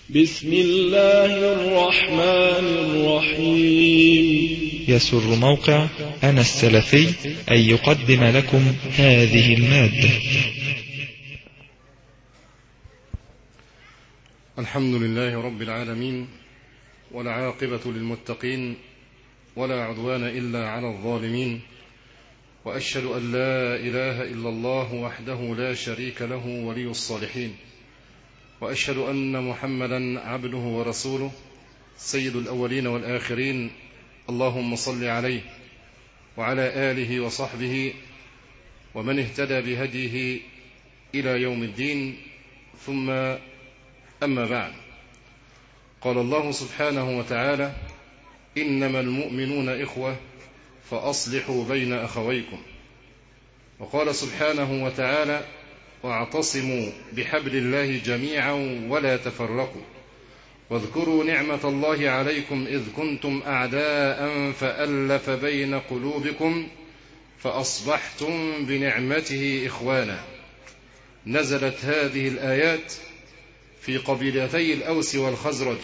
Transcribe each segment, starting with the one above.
بسم الله الرحمن الرحيم. يسر موقع أنا السلفي أن يقدم لكم هذه المادة. الحمد لله رب العالمين، والعاقبة للمتقين، ولا عدوان إلا على الظالمين، وأشهد أن لا إله إلا الله وحده لا شريك له ولي الصالحين، وأشهد أن محمدا عبده ورسوله سيد الأولين والآخرين. اللهم صل عليه وعلى آله وصحبه ومن اهتدى بهديه إلى يوم الدين، ثم أما بعد. قال الله سبحانه وتعالى: إنما المؤمنون إخوة فأصلحوا بين أخويكم. وقال سبحانه وتعالى: واعتصموا بحبل الله جميعا ولا تفرقوا واذكروا نعمة الله عليكم إذ كنتم أعداء فألف بين قلوبكم فأصبحتم بنعمته إخوانا. نزلت هذه الآيات في قبيلتي الأوس والخزرج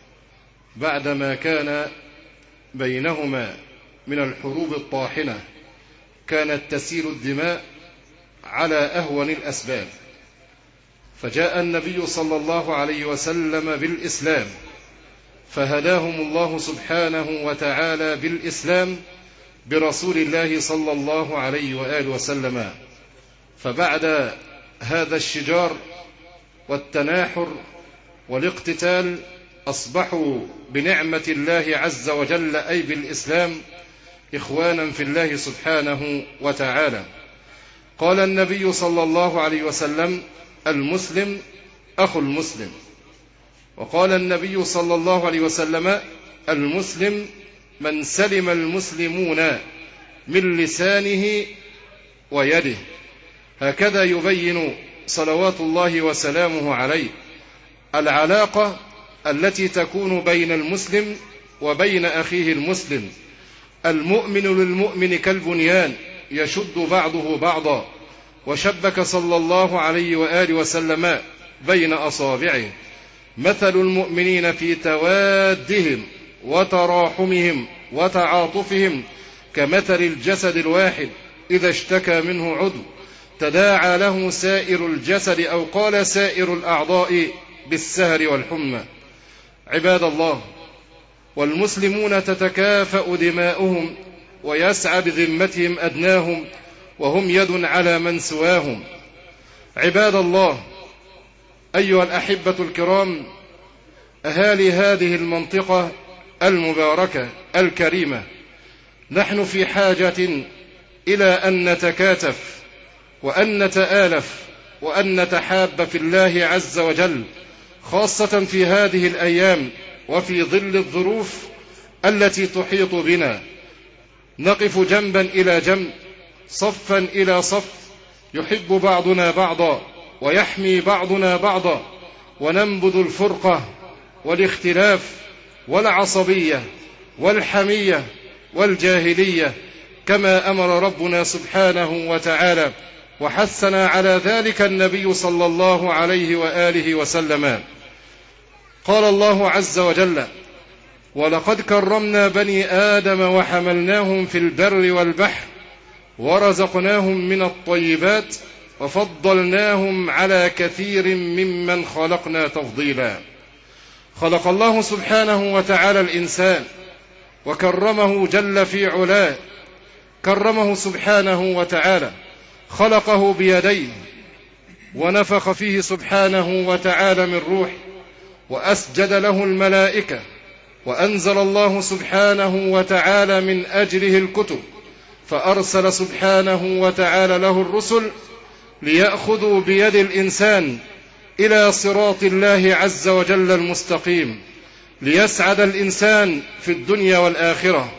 بعدما كان بينهما من الحروب الطاحنة كانت تسيل الدماء على أهون الأسباب، فجاء النبي صلى الله عليه وسلم بالإسلام، فهداهم الله سبحانه وتعالى بالإسلام برسول الله صلى الله عليه وآله وسلم. فبعد هذا الشجار والتناحر والاقتتال أصبحوا بنعمة الله عز وجل أي بالإسلام إخوانا في الله سبحانه وتعالى. قال النبي صلى الله عليه وسلم: المسلم أخو المسلم. وقال النبي صلى الله عليه وسلم: المسلم من سلم المسلمون من لسانه ويده. هكذا يبين صلوات الله وسلامه عليه العلاقة التي تكون بين المسلم وبين أخيه المسلم. المؤمن للمؤمن كالبنيان يشد بعضه بعضا، وشبك صلى الله عليه وآله وسلم بين أصابعه. مثل المؤمنين في توادهم وتراحمهم وتعاطفهم كمثل الجسد الواحد إذا اشتكى منه عضو تداعى له سائر الجسد، أو قال سائر الأعضاء بالسهر والحمى. عباد الله، والمسلمون تتكافأ دماؤهم ويسعى بذمتهم أدناهم، وهم يد على من سواهم. عباد الله، أيها الأحبة الكرام، أهالي هذه المنطقة المباركة الكريمة، نحن في حاجة إلى أن نتكاتف وأن نتآلف وأن نتحاب في الله عز وجل، خاصة في هذه الأيام وفي ظل الظروف التي تحيط بنا. نقف جنبا إلى جنب، صفا إلى صف، يحب بعضنا بعضا ويحمي بعضنا بعضا، وننبذ الفرقة والاختلاف والعصبية والحمية والجاهلية كما أمر ربنا سبحانه وتعالى، وحثنا على ذلك النبي صلى الله عليه وآله وسلم. قال الله عز وجل: ولقد كرمنا بني آدم وحملناهم في البر والبحر ورزقناهم من الطيبات وفضلناهم على كثير ممن خلقنا تفضيلا. خلق الله سبحانه وتعالى الإنسان وكرمه جل في علاه، كرمه سبحانه وتعالى، خلقه بيديه ونفخ فيه سبحانه وتعالى من روح، وأسجد له الملائكة، وأنزل الله سبحانه وتعالى من أجله الكتب، فأرسل سبحانه وتعالى له الرسل ليأخذوا بيد الإنسان إلى صراط الله عز وجل المستقيم، ليسعد الإنسان في الدنيا والآخرة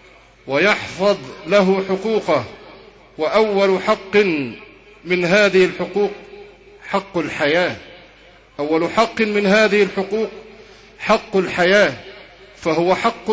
ويحفظ له حقوقه. وأول حق من هذه الحقوق حق الحياة. أول حق من هذه الحقوق حق الحياة، فهو حق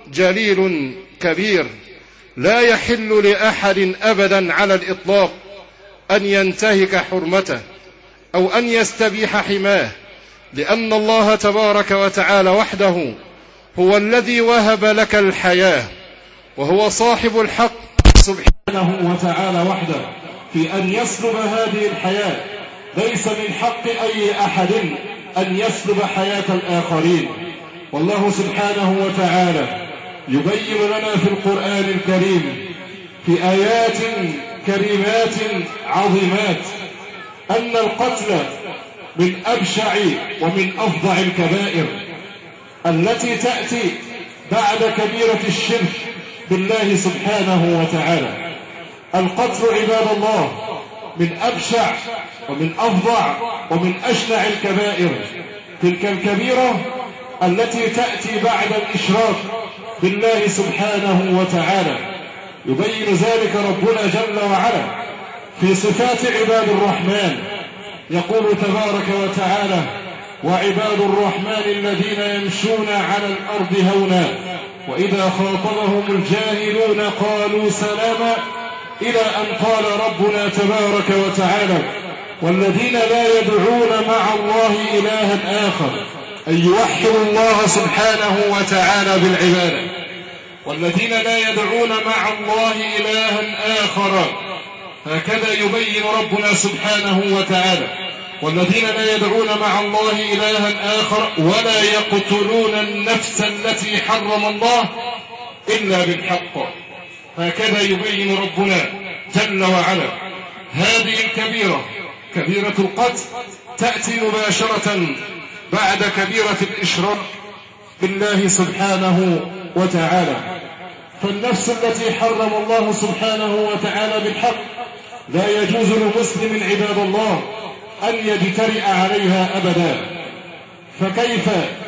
جليل كبير، لا يحل لأحد أبدا على الإطلاق أن ينتهك حرمته أو أن يستبيح حماه لأن الله تبارك وتعالى وحده هو الذي وهب لك الحياة، وهو صاحب الحق سبحانه وتعالى وحده في أن يسلب هذه الحياة. ليس من حق أي أحد أن يسلب حياة الآخرين. والله سبحانه وتعالى يبين لنا في القرآن الكريم في آيات كريمات عظيمات أن القتل من أبشع ومن أفظع الكبائر التي تأتي بعد كبيرة الشرك بالله سبحانه وتعالى. القتل عباد الله من أبشع ومن أفظع ومن أشنع الكبائر. تلك الكبيرة التي تأتي بعد الإشراك بالله سبحانه وتعالى. يبين ذلك ربنا جل وعلا في صفات عباد الرحمن. يقول تبارك وتعالى: وعباد الرحمن الذين يمشون على الأرض هونا وإذا خاطبهم الجاهلون قالوا سلاما، إلى أن قال ربنا تبارك وتعالى: والذين لا يدعون مع الله إلها آخر، أن يوحدوا الله سبحانه وتعالى بالعبادة. والذين لا يدعون مع الله إلها آخر، هكذا يبين ربنا سبحانه وتعالى: والذين لا يدعون مع الله إلها آخر ولا يقتلون النفس التي حرم الله إلا بالحق. هكذا يبين ربنا جل وعلا هذه الكبيرة، كبيرة القتل، تأتي مباشرة بعد كبيرة الإشراك بالله سبحانه وتعالى. فالنفس التي حرم الله سبحانه وتعالى بالحق لا يجوز لمسلم عباد الله أن يجترئ عليها أبدا. فكيف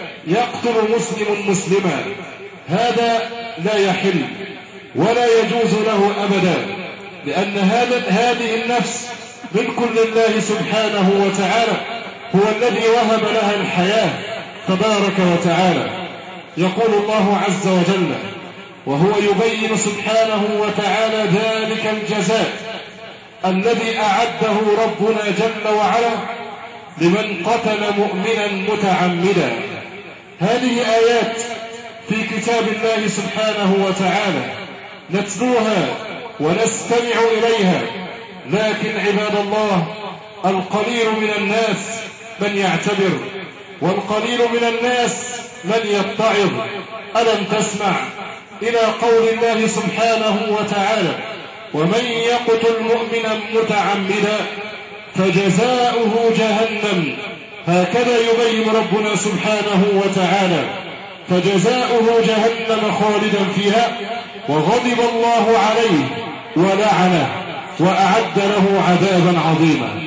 يقتل مسلم مسلما؟ هذا لا يحل ولا يجوز له أبدا، لأن هذه النفس ملك لله سبحانه وتعالى، هو الذي وهب لها الحياة تبارك وتعالى. يقول الله عز وجل وهو يبين سبحانه وتعالى ذلك الجزاء الذي أعده ربنا جل وعلا لمن قتل مؤمنا متعمدا. هذه آيات في كتاب الله سبحانه وتعالى نتلوها ونستمع إليها، لكن عباد الله القليل من الناس من يعتبر، والقليل من الناس من يتعظ. ألم تسمع إلى قول الله سبحانه وتعالى: ومن يقتل مؤمنا متعمدا فجزاؤه جهنم. هكذا يبين ربنا سبحانه وتعالى: فجزاؤه جهنم خالدا فيها وغضب الله عليه ولعنه وأعد له عذابا عظيما.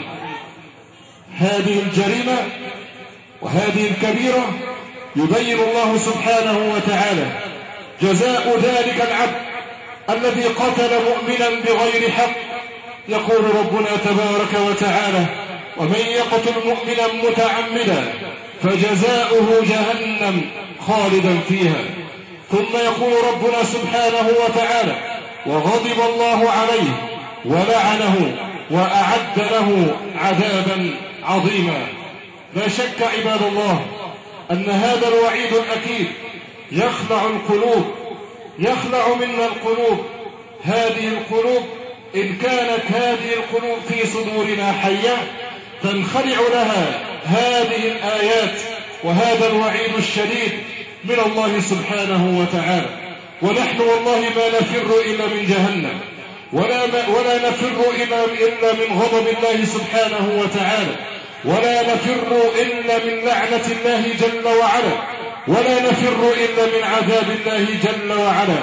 هذه الجريمة وهذه الكبيرة يبين الله سبحانه وتعالى جزاء ذلك العبد الذي قتل مؤمنا بغير حق. يقول ربنا تبارك وتعالى: ومن يقتل مؤمنا متعمدا فجزاؤه جهنم خالدا فيها. ثم يقول ربنا سبحانه وتعالى: وغضب الله عليه ولعنه وأعد له عذابا عظيما. لا شك عباد الله أن هذا الوعيد الأكيد يخلع القلوب، يخلع منا القلوب. هذه القلوب إن كانت هذه القلوب في صدورنا حية تنخلع لها هذه الآيات وهذا الوعيد الشديد من الله سبحانه وتعالى. ونحن والله ما نفر إلا من جهنم، ولا نفر إلا من غضب الله سبحانه وتعالى، ولا نفر إلا من لعنة الله جل وعلا، ولا نفر إلا من عذاب الله جل وعلا.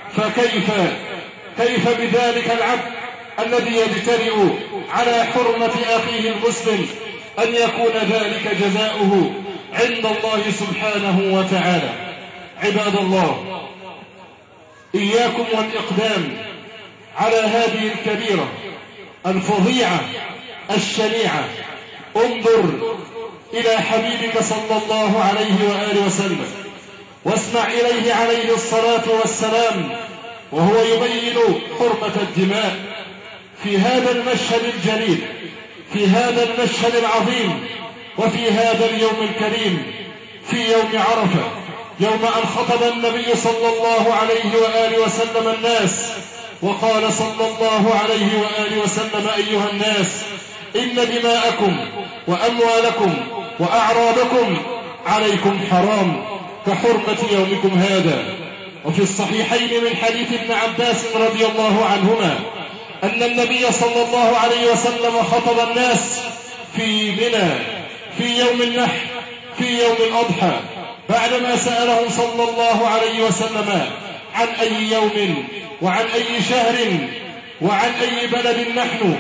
فكيف بذلك العبد الذي يجترئ على حرمة أخيه المسلم أن يكون ذلك جزاؤه عند الله سبحانه وتعالى؟ عباد الله، إياكم والإقدام على هذه الكبيرة الفظيعة الشنيعة. انظر إلى حبيبك صلى الله عليه وآله وسلم واسمع إليه عليه الصلاة والسلام وهو يبين حرمة الدماء في هذا المشهد الجليل، في هذا المشهد العظيم وفي هذا اليوم الكريم، في يوم عرفة، يوم أن خطب النبي صلى الله عليه وآله وسلم الناس، وقال صلى الله عليه وآله وسلم: أيها الناس، إن دماءكم وأموالكم وأعراضكم عليكم حرام كحرمة يومكم هذا. وفي الصحيحين من حديث ابن عباس رضي الله عنهما أن النبي صلى الله عليه وسلم خطب الناس في منى في يوم النحر في يوم الأضحى، بعدما سألهم صلى الله عليه وسلم عن أي يوم وعن أي شهر وعن أي بلد نحن،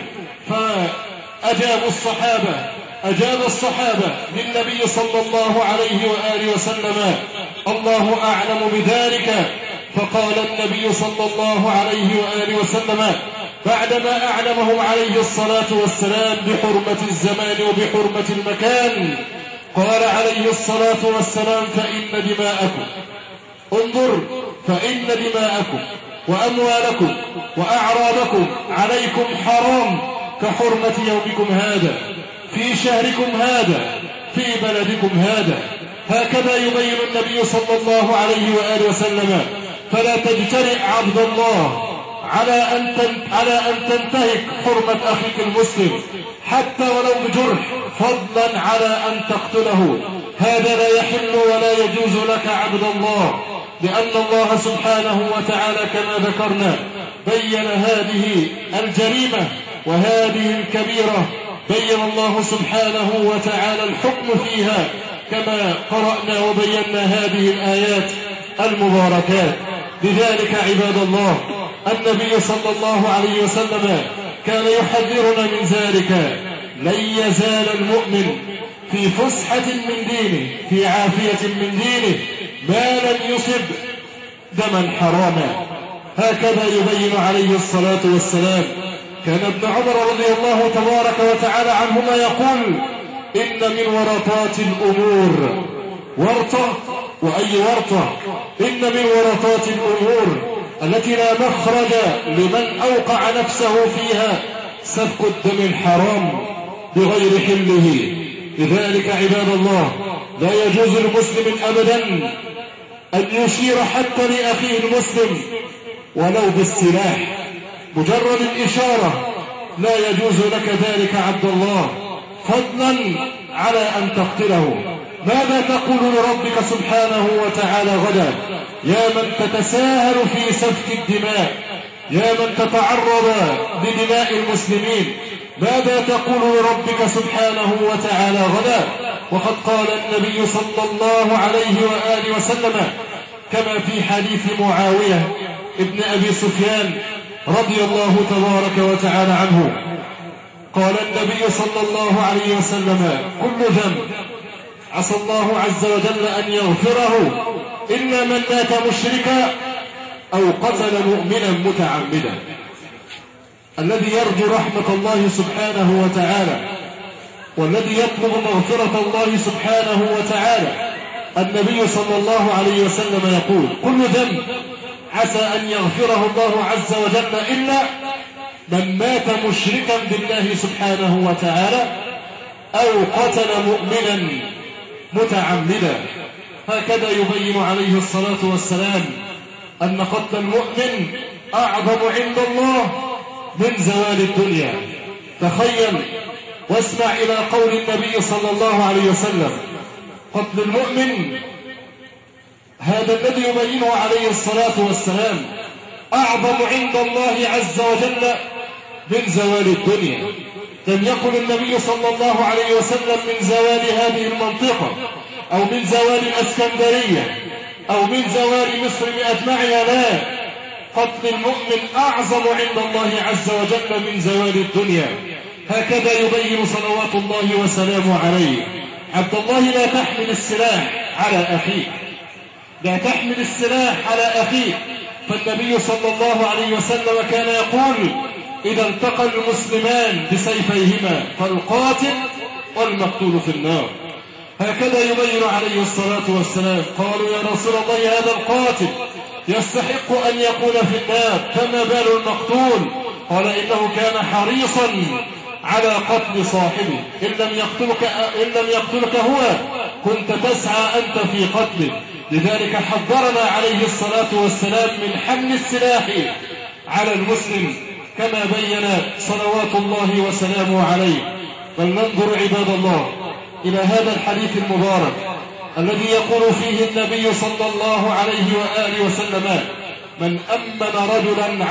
أجاب الصحابة للنبي صلى الله عليه وآله وسلم: الله أعلم بذلك. فقال النبي صلى الله عليه وآله وسلم بعدما أعلمهم عليه الصلاة والسلام بحرمة الزمان وبحرمة المكان، قال عليه الصلاة والسلام: فإن دماءكم، انظر، فإن دماءكم وأموالكم وأعراضكم عليكم حرام كحرمة يومكم هذا في شهركم هذا في بلدكم هذا. هكذا يبين النبي صلى الله عليه وآله وسلم. فلا تجترئ عبد الله على أن تنتهك حرمة أخيك المسلم حتى ولو بجرح، فضلا على أن تقتله. هذا لا يحل ولا يجوز لك عبد الله، لأن الله سبحانه وتعالى كما ذكرنا بين هذه الجريمة وهذه الكبيرة، بين الله سبحانه وتعالى الحكم فيها كما قرأنا وبينا هذه الآيات المباركات. لذلك عباد الله النبي صلى الله عليه وسلم كان يحذرنا من ذلك. لن يزال المؤمن في فسحة من دينه، في عافية من دينه، ما لم يصب دما حراما. هكذا يبين عليه الصلاة والسلام. كان ابن عمر رضي الله تبارك وتعالى عنهما يقول: إن من ورطات الأمور ورطة، وأي ورطة؟ إن من ورطات الأمور التي لا مخرج لمن أوقع نفسه فيها سفك الدم الحرام بغير حله. لذلك عباد الله لا يجوز لمسلم أبدا أن يشير حتى لأخيه المسلم ولو بالسلاح، مجرد الإشارة لا يجوز لك ذلك عبد الله، فضلا على أن تقتله. ماذا تقول لربك سبحانه وتعالى غدا يا من تتساهل في سفك الدماء، يا من تتعرض لدماء المسلمين؟ ماذا تقول لربك سبحانه وتعالى غدا؟ وقد قال النبي صلى الله عليه وآله وسلم كما في حديث معاوية ابن أبي سفيان رضي الله تبارك وتعالى عنه، قال النبي صلى الله عليه وسلم: كل ذنب عسى الله عز وجل أن يغفره إلا من مات مشركا أو قتل مؤمنا متعمدا. الذي يرجو رحمة الله سبحانه وتعالى والذي يطلب مغفرة الله سبحانه وتعالى، النبي صلى الله عليه وسلم يقول: كل ذنب عسى أن يغفره الله عز وجل إلا من مات مشركا بالله سبحانه وتعالى أو قتل مؤمنا متعمدا. هكذا يبين عليه الصلاة والسلام أن قتل المؤمن أعظم عند الله من زوال الدنيا. تخيل واسمع إلى قول النبي صلى الله عليه وسلم: قتل المؤمن، هذا الذي يبينه عليه الصلاة والسلام، أعظم عند الله عز وجل من زوال الدنيا. لم يقل النبي صلى الله عليه وسلم من زوال هذه المنطقة أو من زوال الأسكندرية أو من زوال مصر بأجمعها، لا، قتل المؤمن أعظم عند الله عز وجل من زوال الدنيا. هكذا يبين صلوات الله وسلامه عليه. عبد الله لا تحمل السلاح على أخيك، لا تحمل السلاح على أخيك. فالنبي صلى الله عليه وسلم كان يقول: إذا التقى المسلمان بسيفيهما فالقاتل والمقتول في النار. هكذا يبين عليه الصلاة والسلام. قالوا: يا رسول الله، هذا القاتل يستحق أن يكون في النار، فما بال المقتول؟ قال: إنه كان حريصا على قتل صاحبه، إن لم يقتلك هو كنت تسعى أنت في قتله. لذلك حذرنا عليه الصلاة والسلام من حمل السلاح على المسلم كما بين صلوات الله وسلامه عليه. فلننظر عباد الله إلى هذا الحديث المبارك الذي يقول فيه النبي صلى الله عليه وآله وسلم: من أمن رجلا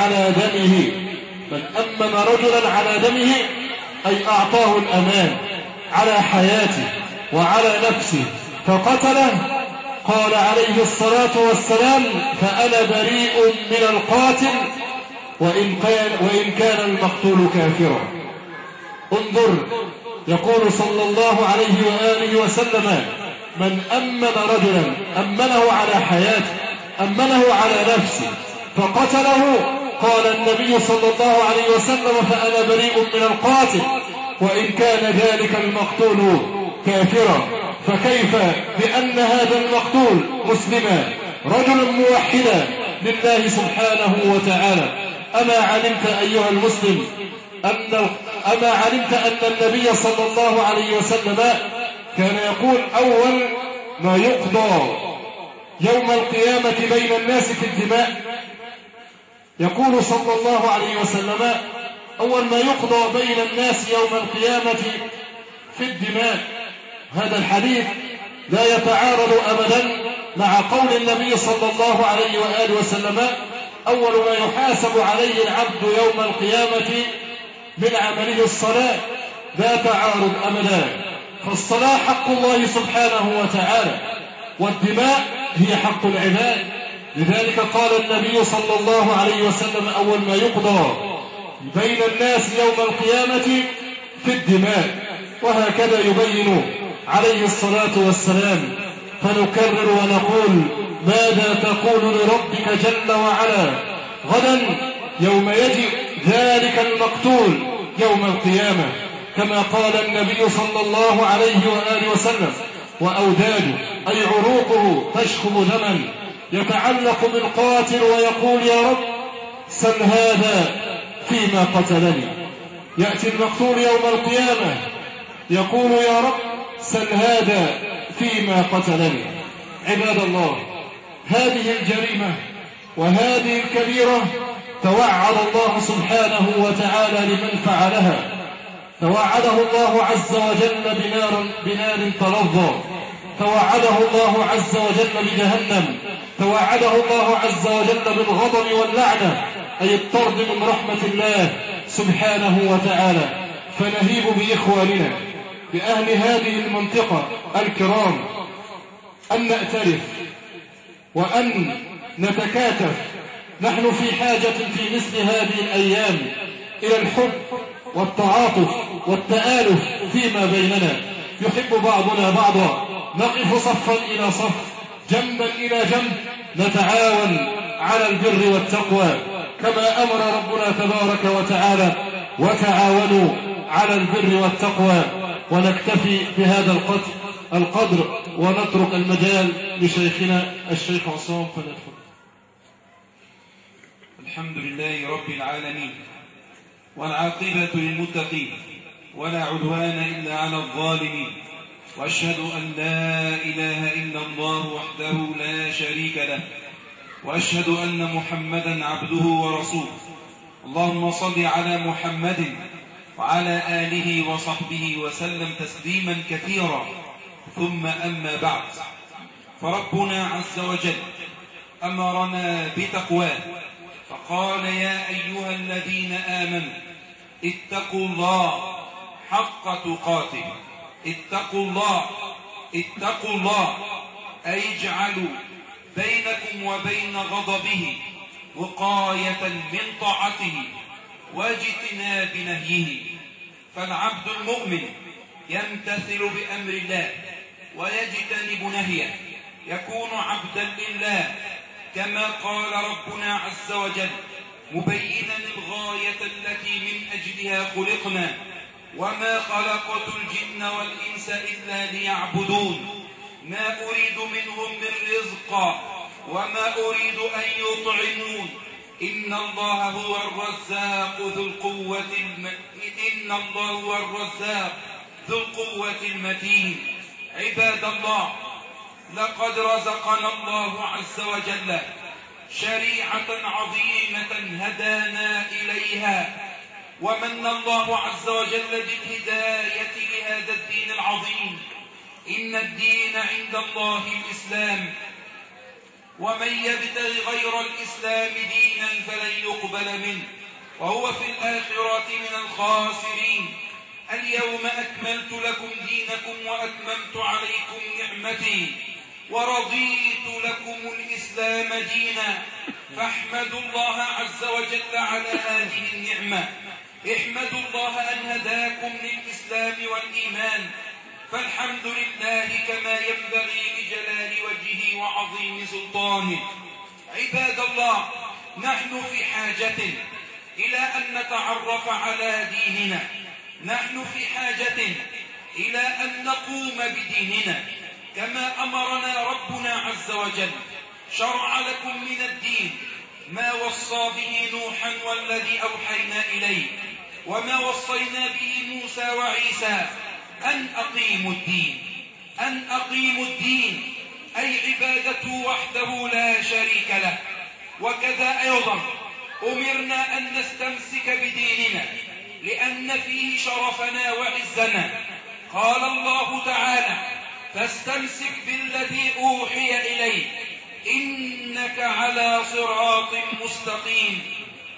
على دمه أي أعطاه الأمان على حياته وعلى نفسه فقتله، قال عليه الصلاة والسلام: فأنا بريء من القاتل وإن كان المقتول كافرا. انظر، يقول صلى الله عليه وآله وسلم: من أمن رجلا، أمنه على حياته، أمنه على نفسه فقتله، قال النبي صلى الله عليه وسلم: فأنا بريء من القاتل وإن كان ذلك المقتول كافرا. فكيف بأن هذا المقتول مسلما رجل موحدا لله سبحانه وتعالى؟ أما علمت أيها المسلم أن النبي صلى الله عليه وسلم كان يقول: أول ما يقضى يوم القيامة بين الناس في الدماء، يقول صلى الله عليه وسلم: أول ما يقضى بين الناس يوم القيامة في الدماء. هذا الحديث لا يتعارض أبدا مع قول النبي صلى الله عليه وآله وسلم: أول ما يحاسب عليه العبد يوم القيامة من عمله الصلاة. لا تعارض أبدا، فالصلاة حق الله سبحانه وتعالى، والدماء هي حق العباد. لذلك قال النبي صلى الله عليه وسلم: أول ما يقضى بين الناس يوم القيامة في الدماء. وهكذا يبين عليه الصلاة والسلام. فنكرر ونقول: ماذا تقول لربك جل وعلا غدا يوم يجيء ذلك المقتول يوم القيامة؟ كما قال النبي صلى الله عليه وآله وسلم: وأوداده أي عروقه تشخب دما يتعلق بالقاتل ويقول: يا رب سل هذا فيما قتلني. يأتي المقتول يوم القيامة يقول: يا رب سل هذا فيما قتلني. عباد الله، هذه الجريمة وهذه الكبيرة توعد الله سبحانه وتعالى لمن فعلها. توعده الله عز وجل بنار تلظى، توعده الله عز وجل بجهنم، توعده الله عز وجل بالغضب واللعنة أي الطرد من رحمة الله سبحانه وتعالى. فنهيب بإخواننا بأهل هذه المنطقة الكرام أن نأتلف وأن نتكاتف. نحن في حاجة في مثل هذه الأيام إلى الحب والتعاطف والتآلف فيما بيننا. يحب بعضنا بعضا، نقف صفا إلى صف، جنبا إلى جنب، نتعاون على البر والتقوى كما أمر ربنا تبارك وتعالى: وتعاونوا على البر والتقوى. ونكتفي بهذا القدر ونترك المجال لشيخنا الشيخ عصام فندخل. الحمد لله رب العالمين، والعاقبة للمتقين، ولا عدوان إلا على الظالمين، وأشهد أن لا إله إلا الله وحده لا شريك له، وأشهد أن محمدا عبده ورسوله. اللهم صل على محمد وعلى آله وصحبه وسلم تسليما كثيرا. ثم أما بعد، فربنا عز وجل أمرنا بتقواه، فقال: يا أيها الذين آمنوا اتقوا الله حق تقاته. اتقوا الله أي اجعلوا بينكم وبين غضبه وقاية من طاعته واجتناب نهيه. فالعبد المؤمن يمتثل بأمر الله ويجتنب نهيه، يكون عبدا لله كما قال ربنا عز وجل مبينا الغاية التي من أجلها خلقنا: وما خلقت الجن والإنس إلا ليعبدون ما أريد منهم من رزق وما أريد أن يطعمون إن الله هو الرزاق ذو القوة المتين. عباد الله، لقد رزقنا الله عز وجل شريعة عظيمة هدانا إليها، ومن الله عز وجل بالهداية لهذا الدين العظيم. إن الدين عند الله الإسلام، ومن يبتغ غير الإسلام دينا فلن يقبل منه وهو في الآخرة من الخاسرين. اليوم أكملت لكم دينكم وأتممت عليكم نعمتي ورضيت لكم الإسلام دينا، فاحمدوا الله عز وجل على هذه النعمة. احمدوا الله أن هداكم للإسلام والإيمان، فالحمد لله كما ينبغي لجلال وجهه وعظيم سلطانه. عباد الله، نحن في حاجة إلى أن نتعرف على ديننا، نحن في حاجة إلى أن نقوم بديننا كما أمرنا ربنا عز وجل. شرع لكم من الدين ما وصى به نوحا والذي أوحينا إليه، وما وصينا به موسى وعيسى، أن أقيموا الدين أي عبادته وحده لا شريك له. وكذا أيضا أمرنا أن نستمسك بديننا لأن فيه شرفنا وعزنا. قال الله تعالى: فاستمسك بالذي أوحي إليك إنك على صراط مستقيم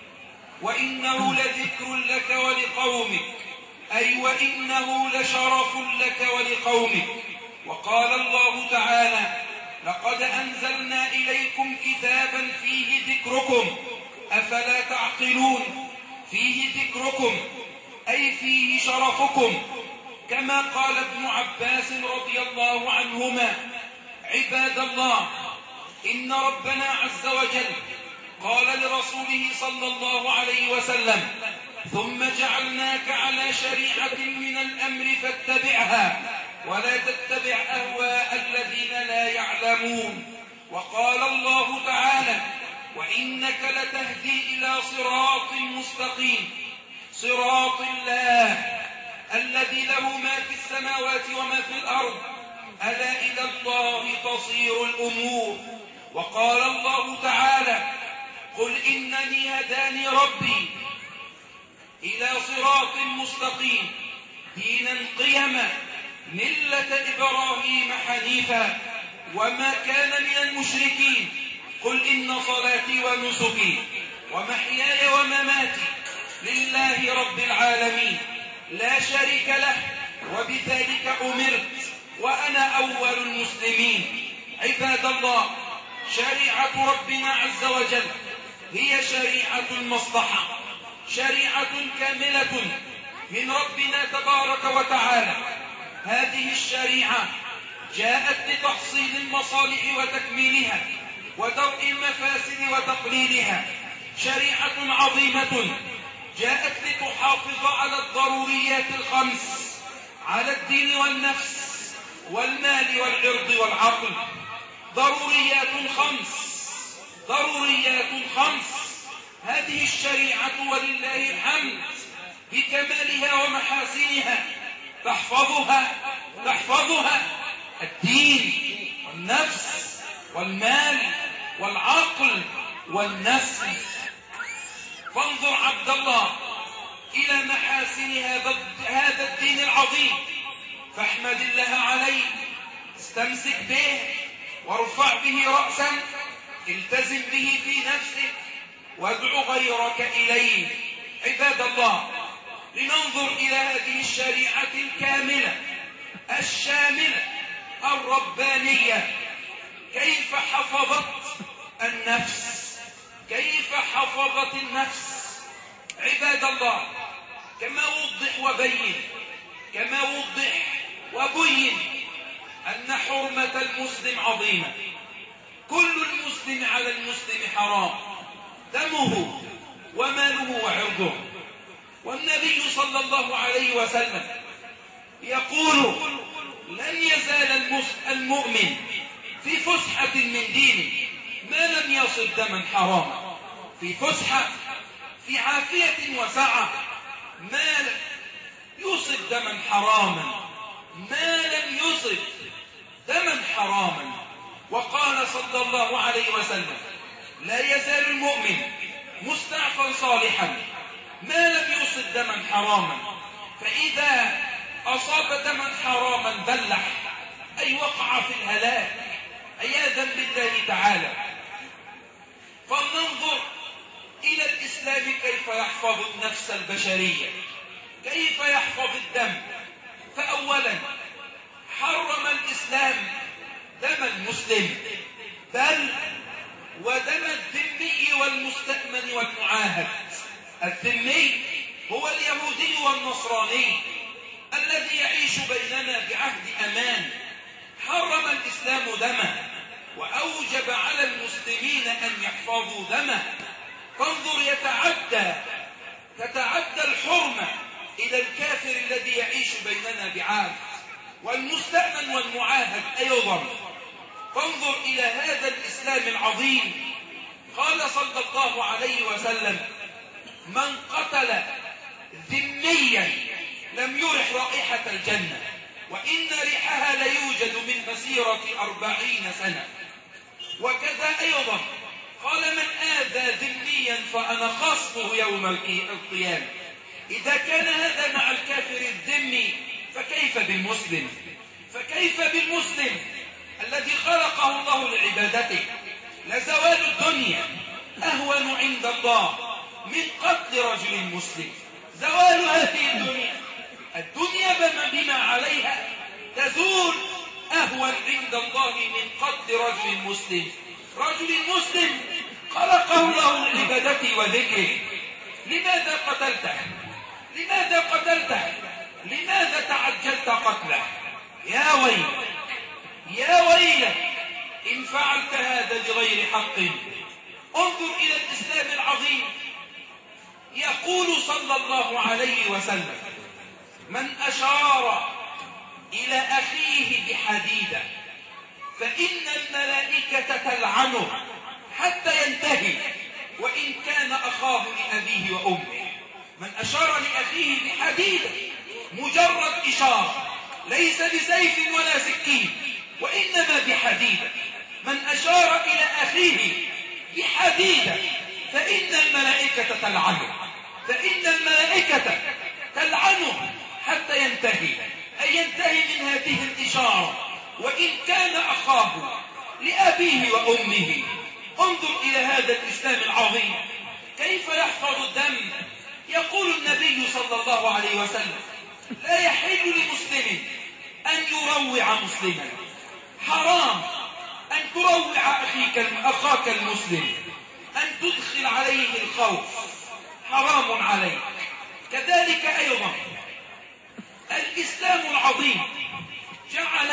وإنه لذكر لك ولقومك، أي وإنه لشرف لك ولقومك. وقال الله تعالى: لقد أنزلنا إليكم كتابا فيه ذكركم أفلا تعقلون. فيه ذكركم أي فيه شرفكم، كما قال ابن عباس رضي الله عنهما: عباد الله، إن ربنا عز وجل قال لرسوله صلى الله عليه وسلم: ثم جعلناك على شريعة من الأمر فاتبعها ولا تتبع أهواء الذين لا يعلمون. وقال الله تعالى: وإنك لتهدي إلى صراط مستقيم، صراط الله الذي له ما في السماوات وما في الأرض، ألا إلى الله تصير الأمور. وقال الله تعالى: قل إنني هداني ربي إلى صراط مستقيم دينا قيما ملة إبراهيم حنيفا وما كان من المشركين. قل إن صلاتي ونسكي ومحياي ومماتي لله رب العالمين لا شريك له وبذلك أمرت وأنا أول المسلمين. عباد الله، شريعة ربنا عز وجل هي شريعة المصلحة، شريعة كاملة من ربنا تبارك وتعالى. هذه الشريعة جاءت لتحصيل المصالح وتكميلها ودرء المفاسد وتقليلها. شريعة عظيمة جاءت لتحافظ على الضروريات الخمس، على الدين والنفس والمال والعرض والعقل. ضروريات خمس. هذه الشريعة ولله الحمد بكمالها ومحاسنها تحفظها الدين والنفس والمال والعقل والنسل. فانظر عبد الله إلى محاسن هذا الدين العظيم، فاحمد الله عليه، استمسك به وارفع به رأسا، التزم به في نفسك وادع غيرك إليه. عباد الله، لننظر إلى هذه الشريعة الكاملة الشاملة الربانية كيف حفظت النفس، كيف حفظت النفس. عباد الله، كما وبين أن حرمة المسلم عظيمة، كل المسلم على المسلم حرام، دمه وماله وعرضه. والنبي صلى الله عليه وسلم يقول: لن يزال المؤمن في فسحة من دينه ما لم يصب دما حراما، في فسحة، في عافية وسعة، ما لم يصب دما حراما، ما لم يصب دما حراما. وقال صلى الله عليه وسلم: لا يزال المؤمن مستعفا صالحا ما لم يصب دما حراما، فإذا أصاب دما حراما بلح، أي وقع في الهلاك عياذا بالله تعالى. فلننظر إلى الإسلام كيف يحفظ النفس البشرية، كيف يحفظ الدم. فأولا حرم الإسلام دم المسلم، بل ودم الذمي والمستأمن والمعاهد. الذمي هو اليهودي والنصراني الذي يعيش بيننا بعهد أمان، حرم الإسلام دمه وأوجب على المسلمين أن يحفظوا دمه. فانظر، تتعدى الحرمة إلى الكافر الذي يعيش بيننا بعهد، والمستأمن والمعاهد أيضا. فانظر إلى هذا الإسلام العظيم. قال صلى الله عليه وسلم: من قتل ذميا لم يرح رائحة الجنة، وإن ريحها ليوجد من مسيرة 40 سنة. وكذا أيضا قال: من آذى ذميا فأنا خصمه يوم القيامة. إذا كان هذا مع الكافر الذمي، فكيف بالمسلم؟ فكيف بالمسلم الذي خلقه الله لعبادته؟ لزوال الدنيا أهون عند الله من قتل رجل مسلم. زوال هذه الدنيا بما عليها تزول أهون عند الله من قتل رجل مسلم. رجل مسلم خلقه الله لعبادته وذكره. لماذا قتلته؟ لماذا قتلته؟ لماذا تعجلت قتله؟ يا ويل يا ويل إن فعلت هذا بغير حق. انظر إلى الإسلام العظيم. يقول صلى الله عليه وسلم: من أشار إلى أخيه بحديدة فإن الملائكة تلعنه حتى ينتهي، وإن كان أخاه لأبيه وأمه. من أشار لأخيه بحديدة، مجرد إشارة، ليس بسيف ولا سكين، وإنما بحديدة. من أشار إلى أخيه بحديدة فإن الملائكة تلعنه، فإن الملائكة تلعنه حتى ينتهي، أي ينتهي من هذه الإشارة، وإن كان أخاه لأبيه وأمه. انظر إلى هذا الإسلام العظيم كيف يحفظ الدم. يقول النبي صلى الله عليه وسلم: لا يحل لمسلم أن يروع مسلما. حرام أن تروع أخاك المسلم، أن تدخل عليه الخوف، حرام عليك. كذلك أيضا الإسلام العظيم جعل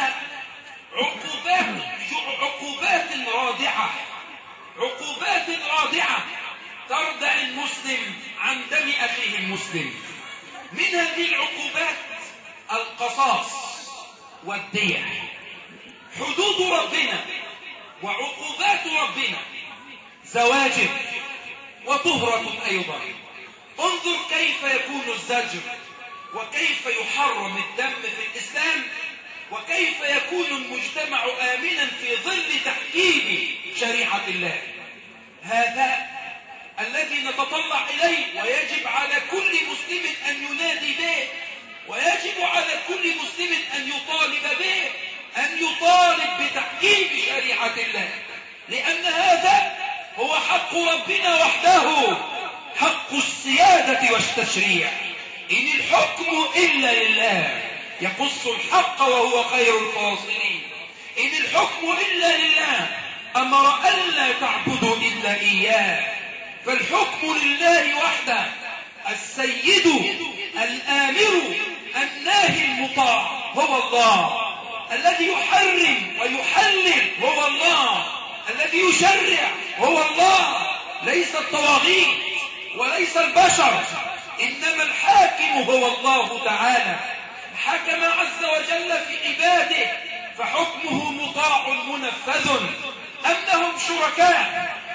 عقوبات رادعة تردع المسلم عن دم أخيه المسلم. من هذه العقوبات القصاص والدية. حدود ربنا وعقوبات ربنا زواجر وطهرة أيضا. انظر كيف يكون الزجر، وكيف يحرم الدم في الإسلام، وكيف يكون المجتمع آمنا في ظل تحكيم شريعة الله. هذا الذي نتطلع إليه، ويجب على كل مسلم أن ينادي به، ويجب على كل مسلم أن يطالب به، أن يطالب بتحكيم شريعة الله، لأن هذا هو حق ربنا وحده، حق السيادة والتشريع. إن الحكم إلا لله يقص الحق وهو خير الفاصلين. إن الحكم إلا لله أمر ألا تعبدوا إلا إياه، فالحكم لله وحده، السيد الآمر الناهي المطاع هو الله، الذي يحرم ويحلل هو الله، الذي يشرع هو الله، ليس الطواغيت وليس البشر، إنما الحاكم هو الله تعالى. حكم عز وجل في عباده فحكمه مطاع منفذ. أم لهم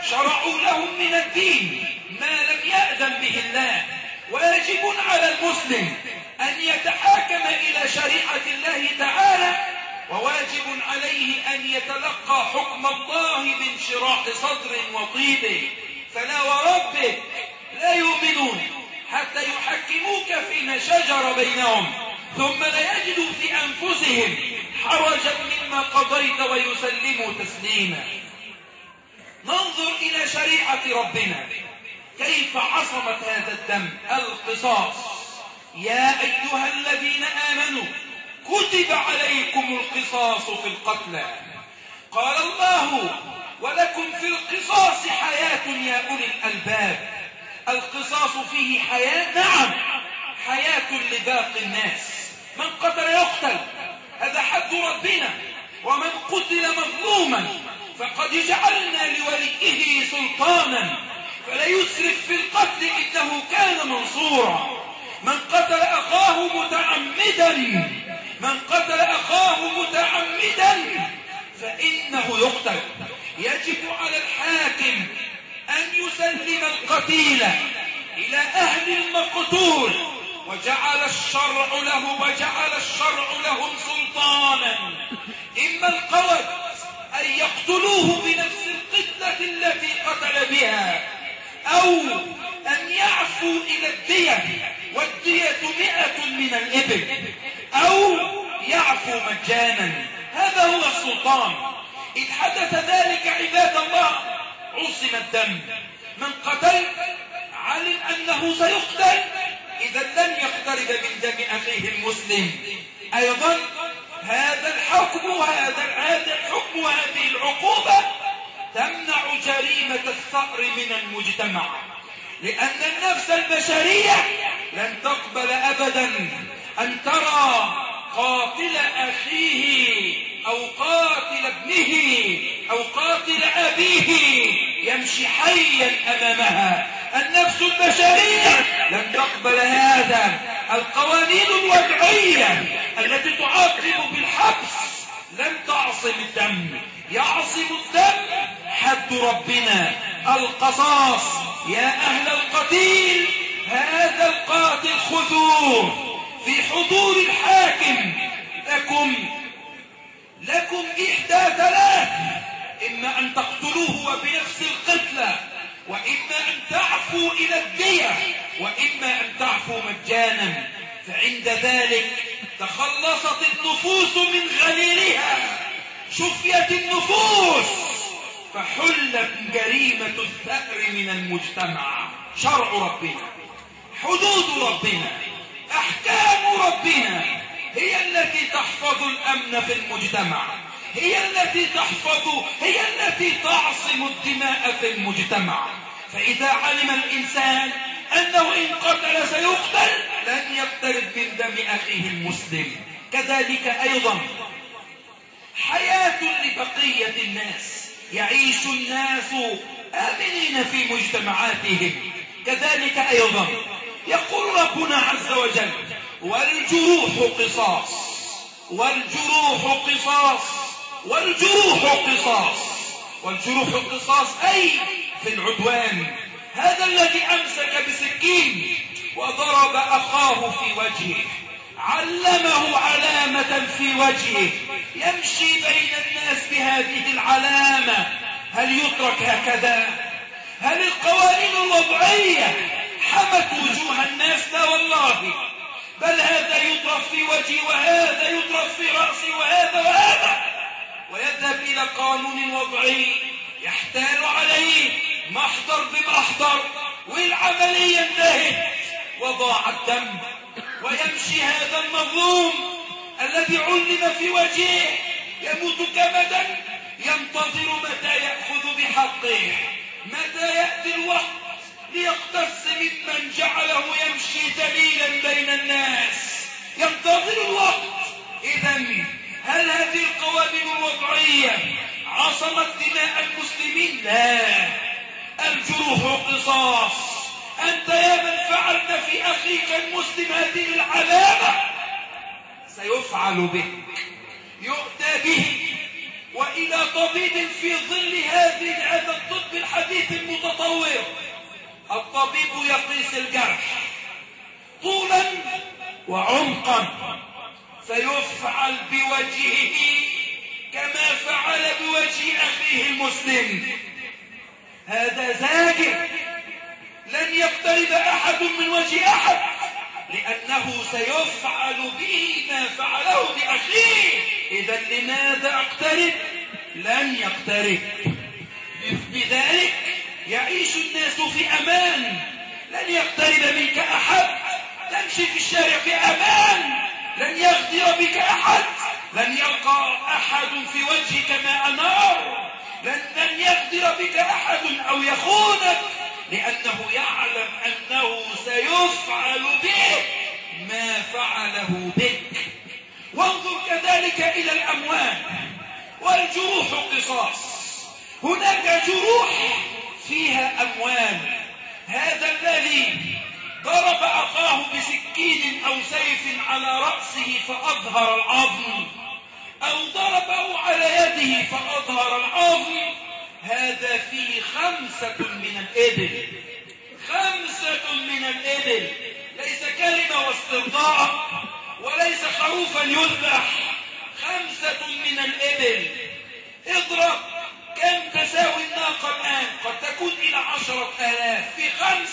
شرعوا لهم من الدين ما لم يأذن به الله، واجب على المسلم أن يتحاكم إلى شريعة الله تعالى، وواجب عليه أن يتلقى حكم الله بانشراح صدر وطيب. فلا وربك لا يؤمنون حتى يحكموك فيما شجر بينهم ثم لا يجدوا في أنفسهم حرجا مما قضيت ويسلموا تسليما. ننظر إلى شريعة ربنا كيف عصمت هذا الدم. القصاص: يا أيها الذين آمنوا كتب عليكم القصاص في القتلى. قال الله: ولكم في القصاص حياة يا أولي الألباب. القصاص فيه حياة، نعم، حياة لباقي الناس. من قتل يقتل، هذا حد ربنا. ومن قتل مظلوما فقد جعلنا لوليه سلطانا فلا يسرف في القتل إنه كان منصورا. من قتل أخاه متعمدا فإنه يقتل. يجب على الحاكم أن يسلم القتيل إلى أهل المقتول، وجعل الشرع لهم سلطانا: إما القود أن يقتلوه بنفس القتلة التي قتل بها، أو أن يعفوا إلى الدية، والدية 100 من الإبل، أو يعفوا مجانا. هذا هو السلطان. إذ حدث ذلك عباد الله عصم الدم. من قتل علم أنه سيقتل، إذا لن يقترب من دم أخيه المسلم. أيضا هذا الحكم وهذه العقوبة تمنع جريمة الثأر من المجتمع، لأن النفس البشرية لن تقبل أبدا أن ترى قاتل أخيه أو قاتل ابنه أو قاتل أبيه يمشي حيا أمامها. النفس البشرية لن تقبل هذا. القوانين الوضعية التي تعاقب بالحبس لن تعصم الدم. يعصم الدم حد ربنا: القصاص. يا أهل القتيل، هذا القاتل خذوه في حضور الحاكم. لكم إحدى ثلاث: إما أن تقتلوه بنفس القتلة، وإما أن تعفوا إلى الدية، وإما أن تعفوا مجانا. فعند ذلك تخلصت النفوس من غليلها، شفيت النفوس، فحلت جريمة الثأر من المجتمع. شرع ربنا، حدود ربنا، أحكام ربنا هي التي تحفظ الأمن في المجتمع، هي التي تعصم الدماء في المجتمع. فإذا علم الإنسان أنه إن قتل سيقتل لن يقترب من دم أخيه المسلم. كذلك أيضا حياة لبقية الناس، يعيش الناس آمنين في مجتمعاتهم. كذلك أيضا يقول ربنا عز وجل: والجروح قصاص. والجروح قصاص أي في العدوان. هذا الذي أمسك بسكين وضرب أخاه في وجهه، علمه علامة في وجهه، يمشي بين الناس بهذه العلامة. هل يترك هكذا؟ هل القوانين الوضعية حمت وجوه الناس؟ لا والله، بل هذا يضرب في وجهي، وهذا يضرب في رأسي، وهذا ويذهب إلى قانون وضعي يحتال عليه محضر بمحضر، والعملية انتهت وضاع الدم. ويمشي هذا المظلوم الذي علم في وجهه يموت كمدا، ينتظر متى يأخذ بحقه، متى يأتي الوقت ليقتص ممن جعله يمشي ذليلا بين الناس. ينتظر الوقت. إذن هل هذه القوانين الوضعية عصمت دماء المسلمين؟ لا. الجروح قصاص. أنت يا من فعلت في أخيك المسلم هذه العلامة سيفعل بك، يؤتى به وإلى طبيب في ظل هذا الطب الحديث الحديث المتطور الطبيب يقيس الجرح طولا وعمقا، فيفعل بوجهه كما فعل بوجه أخيه المسلم. هذا زاجر، لن يقترب أحد من وجه أحد، لأنه سيفعل به ما فعله بأخيه. إذا لماذا أقترب؟ لن يقترب. بذلك يعيش الناس في أمان، لن يقترب منك أحد، تمشي في الشارع في أمان، لن يغدر بك أحد، لن يلقى أحد في وجهك ماء نار، لن يغدر بك أحد أو يخونك، لأنه يعلم أنه سيفعل به ما فعله بك. وانظر كذلك إلى الأموال، والجروح قصاص. هناك جروح فيها أموال. هذا الذي ضرب أخاه بسكين أو سيف على رأسه فأظهر العظم، أو ضربه على يده فأظهر العظم، هذا فيه 5 من الإبل. 5 من الإبل، ليس كلمة واسترضاء، وليس خروفا يذبح. 5 من الإبل. اضرب كم تساوي الناقة الآن؟ قد تكون إلى 10,000 في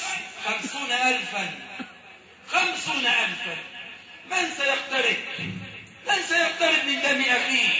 50,000. 50,000. من سيقترب؟ من سيقترب من دم أخيه؟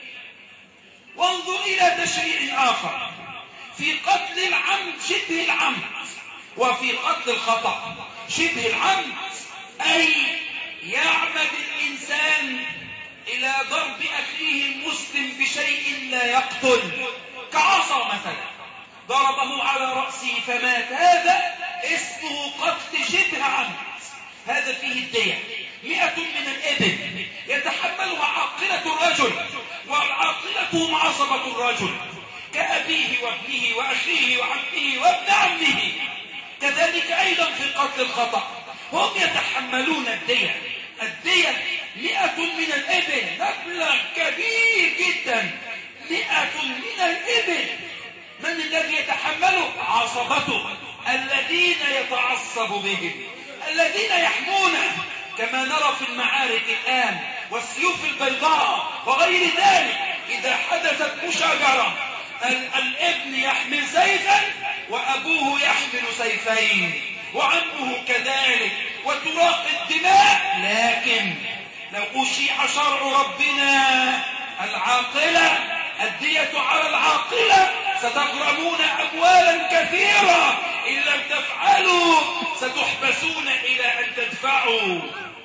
وانظر إلى تشريع آخر في قتل العمد شبه العمد، وفي قتل الخطأ شبه العمد، أي يعمد الإنسان إلى ضرب أخيه المسلم بشيء لا يقتل، كعصا مثلا ضربه على رأسه فمات، هذا اسمه قتل شبه عمد. هذا فيه الدية 100 من الإبل يتحملها عاقلة الرجل، والعاقلة هم عصبة الرجل كأبيه وابنه وأخيه وعمه وابن عمه. كذلك أيضا في قتل الخطأ هم يتحملون الدية. الدية 100 من الإبل، مبلغ كبير جدا. 100 من الإبل، من الذي يتحمله؟ عصبته، الذين يتعصب بهم، الذين يحمونه، كما نرى في المعارك الآن والسيوف البيضاء وغير ذلك. إذا حدثت مشاجرة الابن يحمل سيفا وأبوه يحمل سيفين وعمه كذلك، وتراق الدماء. لكن لو أشيع شرع ربنا العاقلة، الدية على العاقلة، ستغرمون أموالا كثيرة، إن لم تفعلوا ستحبسون إلى أن تدفعوا.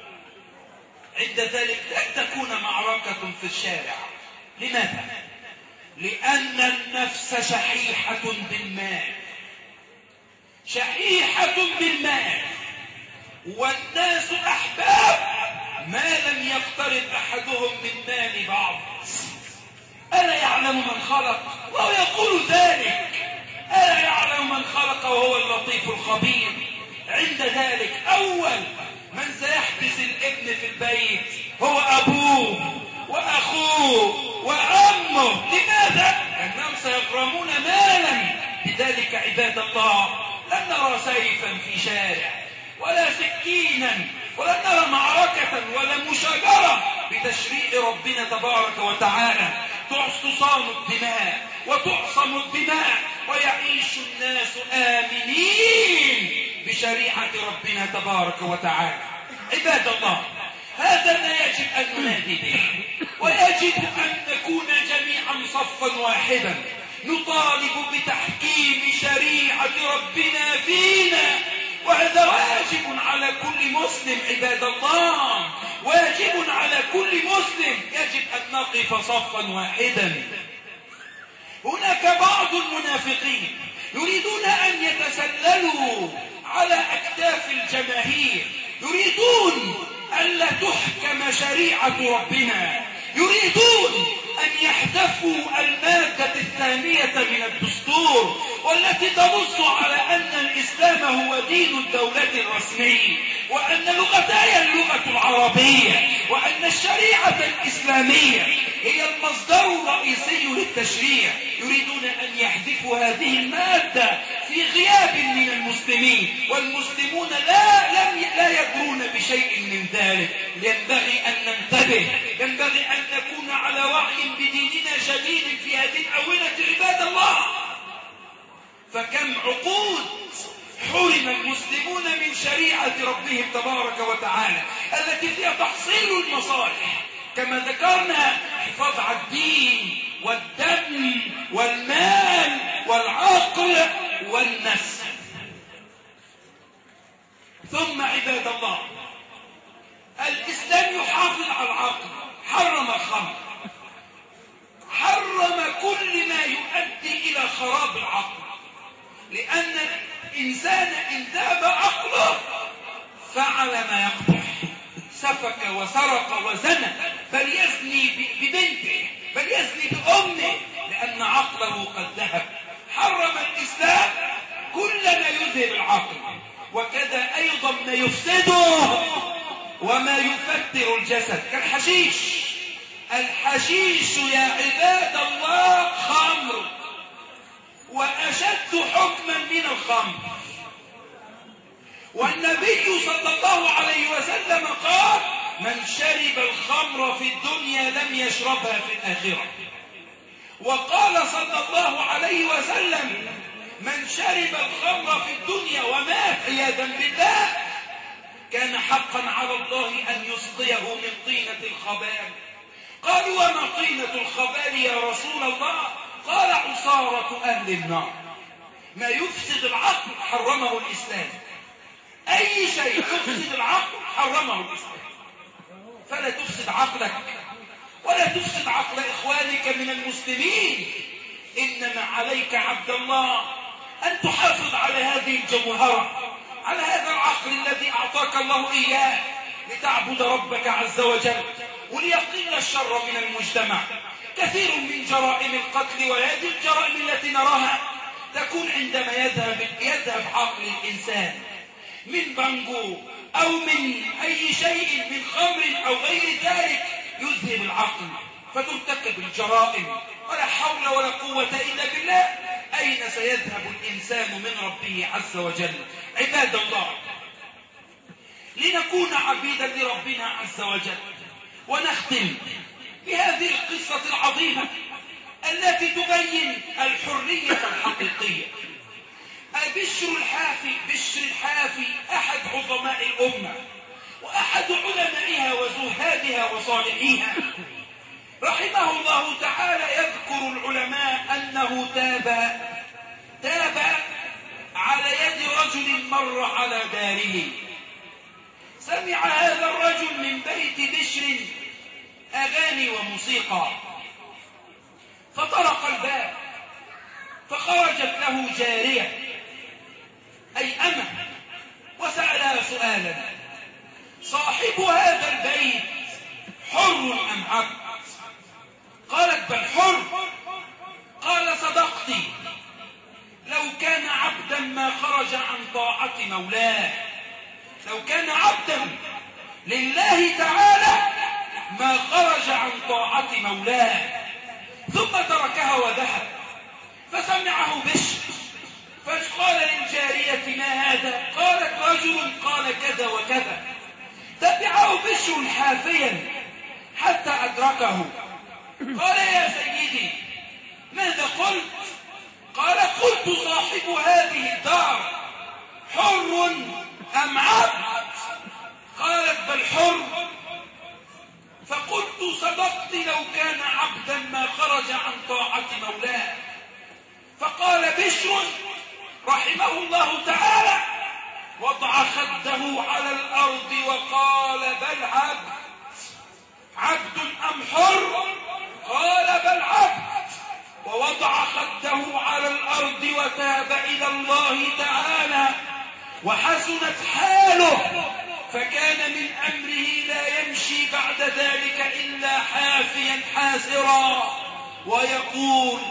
عند ذلك لن تكون معركة في الشارع. لماذا؟ لأن النفس شحيحة بالمال، شحيحة بالمال، والناس أحباب ما لم يقترب أحدهم من مال بعض. ألا يعلم من خلق؟ وهو يقول ذلك. ألا يعلم من خلق وهو اللطيف الخبير؟ عند ذلك أول من سيحبس الابن في البيت هو أبوه وأخوه وعمه. لماذا؟ لأنهم سيغرمون مالا. لذلك عباد الله لن نرى سيفا في شارع ولا سكينا، ولن نرى معركة ولا مشاجرة بتشريع ربنا تبارك وتعالى. تصان الدماء وتعصم الدماء، ويعيش الناس آمنين بشريعة ربنا تبارك وتعالى. عباد الله، هذا ما يجب أن ننادي به، ويجب أن نكون جميعا صفا واحدا نطالب بتحكيم شريعة ربنا فينا. وهذا واجب على كل مسلم. عباد الله، واجب على كل مسلم، يجب أن نقف صفا واحدا. هناك بعض المنافقين يريدون أن يتسللوا على أكتاف الجماهير، يريدون ألا تحكم شريعة ربنا، يريدون أن يحذفوا المادة الثانية من الدستور والتي تنص على أن الإسلام هو دين الدولة الرسمي، وأن لغتي اللغة العربية، وأن الشريعة الإسلامية هي المصدر الرئيسي للتشريع. يريدون أن يحذفوا هذه المادة في غياب من المسلمين، والمسلمون لا يدرون بشيء من ذلك. ينبغي أن ننتبه، ينبغي أن نكون على وعي بديننا شديد في هذه الآونة عباد الله. فكم عقود حرم المسلمون من شريعة ربهم تبارك وتعالى التي فيها تحصيل المصالح، كما ذكرنا حفاظ على الدين والدم والمال والعقل والنسل. ثم عباد الله، الإسلام يحافظ على العقل، حرم الخمر، حرم كل ما يؤدي إلى خراب العقل، لأن الإنسان إن ذاب عقله فعل ما يقبح، سفك وسرق وزنى، بل يزني ببنته، بل يزني بأمه، لأن عقله قد ذهب. حرم الإسلام كل ما يذهب العقل، وكذا أيضا ما يفسده وما يفتر الجسد كالحشيش. الحشيش يا عباد الله خمر، وأشد حكما من الخمر. والنبي صلى الله عليه وسلم قال: من شرب الخمر في الدنيا لم يشربها في الآخرة. وقال صلى الله عليه وسلم: من شرب الخمر في الدنيا ومات عياذا بالله كان حقا على الله أن يسقيه من طينة الخبال. قالوا: وما طينة الخبال يا رسول الله؟ قال: عصارة أهل النار. ما يفسد العقل حرمه الإسلام، أي شيء يفسد العقل حرمه الإسلام. فلا تفسد عقلك ولا تفسد عقل إخوانك من المسلمين. إنما عليك عبد الله أن تحافظ على هذه الجوهرة، على هذا العقل الذي أعطاك الله إياه لتعبد ربك عز وجل وليقل الشر من المجتمع. كثير من جرائم القتل وهذه الجرائم التي نراها تكون عندما يذهب عقل الإنسان من بانجو أو من أي شيء من خمر أو غير ذلك، يذهب العقل فترتكب الجرائم، ولا حول ولا قوة إلا بالله. أين سيذهب الإنسان من ربه عز وجل؟ عباد الله، لنكون عبيدا لربنا عز وجل. ونختم بهذه القصة العظيمة التي تبين الحرية الحقيقية. بشر الحافي أحد عظماء الأمة وأحد علمائها وزهادها وصالحيها، رحمه الله تعالى، يذكر العلماء أنه تاب على يد رجل مر على داره. سمع هذا الرجل من بيت بشر أغاني وموسيقى، فطرق الباب فخرجت له جارية أي أمة، وسألها سؤالا: صاحب هذا البيت حر أم عبد؟ قالت: بل حر. قال: صدقت، لو كان عبدا ما خرج عن طاعة مولاه، لو كان عبدا لله تعالى ما خرج عن طاعة مولاه. ثم تركها وذهب، فسمعه بشر فقال للجارية: ما هذا؟ قالت: رجل قال كذا وكذا. تبعه بشر حافيا حتى أدركه. قال: يا سيدي ماذا قلت؟ قال: قلت صاحب هذه الدار حر أم عبد؟ قالت: بل حر. فقلت: صدقت، لو كان عبدا ما خرج عن طاعة مولاه. فقال بشر رحمه الله تعالى: وضع خده على الأرض وقال: بل عبد. عبد أم حر؟ قال: بل عبد. ووضع خده على الأرض وتاب إلى الله تعالى، وحسنت حاله فكان من أمره لا يمشي بعد ذلك إلا حافيا حاسرا ويقول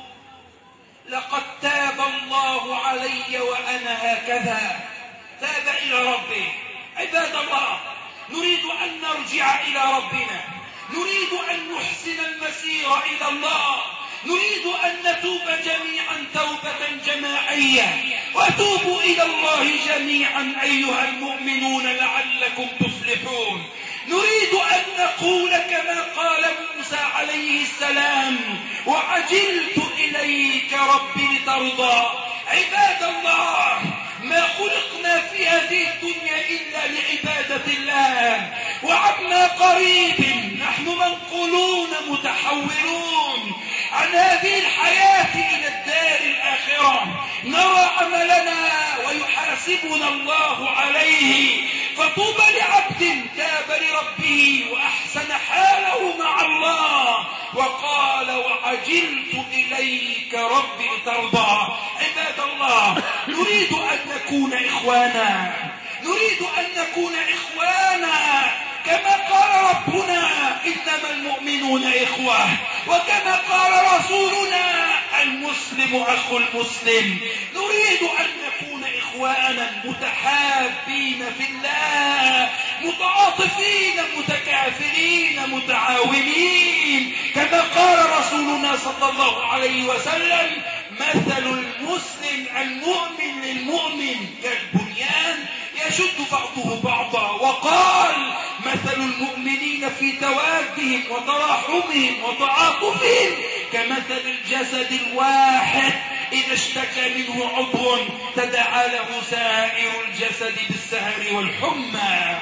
لقد تاب الله علي وأنا هكذا. تاب إلى ربه. عباد الله، نريد أن نرجع إلى ربنا، نريد أن نحسن المسير إلى الله، نريد أن نتوب جميعا توبة جماعية، وتوبوا إلى الله جميعا أيها المؤمنون لعلكم تفلحون. نريد أن نقول كما قال موسى عليه السلام وعجلت إليك ربي لترضى. عباد الله، ما خلقنا في هذه الدنيا إلا لعبادة الله، وعما قريب نحن منقولون متحولون عن هذه الحياة إلى الدار الآخرة، نرى عملنا ويحاسبنا الله عليه. فطوبى لعبد تاب لربه وأحسن حاله مع الله وقال وعجلت إليك ربي لترضى. عباد الله، نريد أن نكون إخوانا، نريد أن نكون إخوانا كما قال ربنا إنما المؤمنون إخوة، وكما قال رسولنا المسلم أخو المسلم. نريد أن نكون إخوانا متحابين في الله، متعاطفين متكافلين متعاونين، كما قال رسولنا صلى الله عليه وسلم مثل المسلم المؤمن للمؤمن كالبنيان يشد بعضه بعضا، وقال مثل المؤمنين في توادهم وتراحمهم وتعاطفهم كمثل الجسد الواحد إذا اشتكى منه عضو تداعى له سائر الجسد بالسهر والحمى.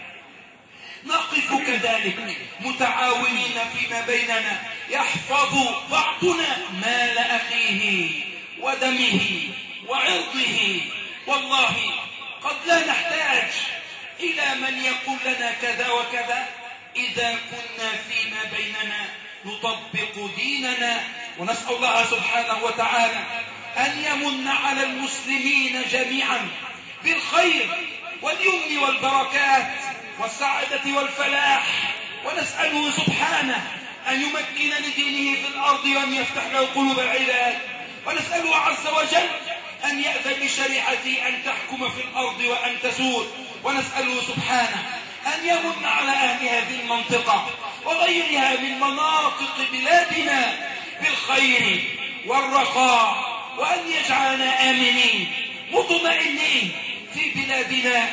نقف كذلك متعاونين فيما بيننا، يحفظ بعضنا مال أخيه ودمه وعرضه. والله قد لا نحتاج إلى من يقول لنا كذا وكذا إذا كنا فيما بيننا نطبق ديننا. ونسأل الله سبحانه وتعالى أن يمن على المسلمين جميعا بالخير واليمن والبركات والسعادة والفلاح، ونسأله سبحانه أن يمكن لدينه في الأرض وأن يفتح له قلوب العباد، ونسأله عز وجل أن يأذن لشريعته أن تحكم في الأرض وأن تسود، ونسأله سبحانه أن يمن على أهل هذه المنطقة وغيرها من مناطق بلادنا بالخير والرخاء، وأن يجعلنا آمنين مطمئنين في بلادنا.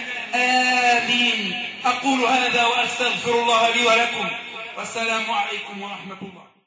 آمين. أقول هذا وأستغفر الله لي ولكم، والسلام عليكم ورحمة الله.